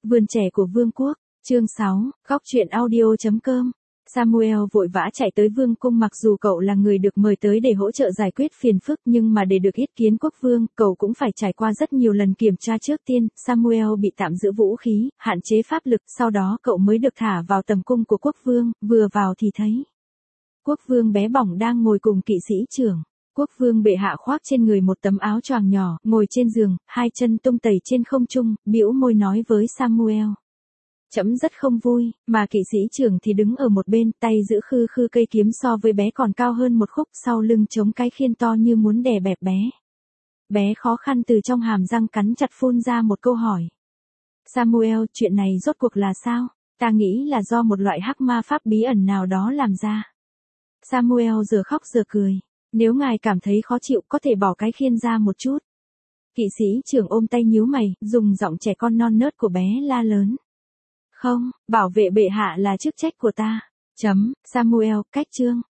Vườn trẻ của vương quốc, chương 6, góc truyện audio.com. Samuel vội vã chạy tới vương cung, mặc dù cậu là người được mời tới để hỗ trợ giải quyết phiền phức, nhưng mà để được yết kiến quốc vương, cậu cũng phải trải qua rất nhiều lần kiểm tra. Trước tiên, Samuel bị tạm giữ vũ khí, hạn chế pháp lực, sau đó cậu mới được thả vào tầm cung của quốc vương. Vừa vào thì thấy quốc vương bé bỏng đang ngồi cùng kỵ sĩ trưởng. Quốc vương bệ hạ khoác trên người một tấm áo choàng nhỏ, ngồi trên giường, hai chân tung tẩy trên không trung, bĩu môi nói với Samuel: "Trẫm rất không vui." Mà kỵ sĩ trưởng thì đứng ở một bên, tay giữ khư khư cây kiếm so với bé còn cao hơn một khúc, sau lưng chống cái khiên to như muốn đè bẹp bé. Bé khó khăn từ trong hàm răng cắn chặt phun ra một câu hỏi: "Samuel, chuyện này rốt cuộc là sao? Ta nghĩ là do một loại hắc ma pháp bí ẩn nào đó làm ra." Samuel giờ khóc giờ cười: "Nếu ngài cảm thấy khó chịu, có thể bỏ cái khiên ra một chút." Kỵ sĩ trưởng ôm tay nhíu mày, dùng giọng trẻ con non nớt của bé la lớn: "Không, bảo vệ bệ hạ là chức trách của ta." Samuel, cách chương.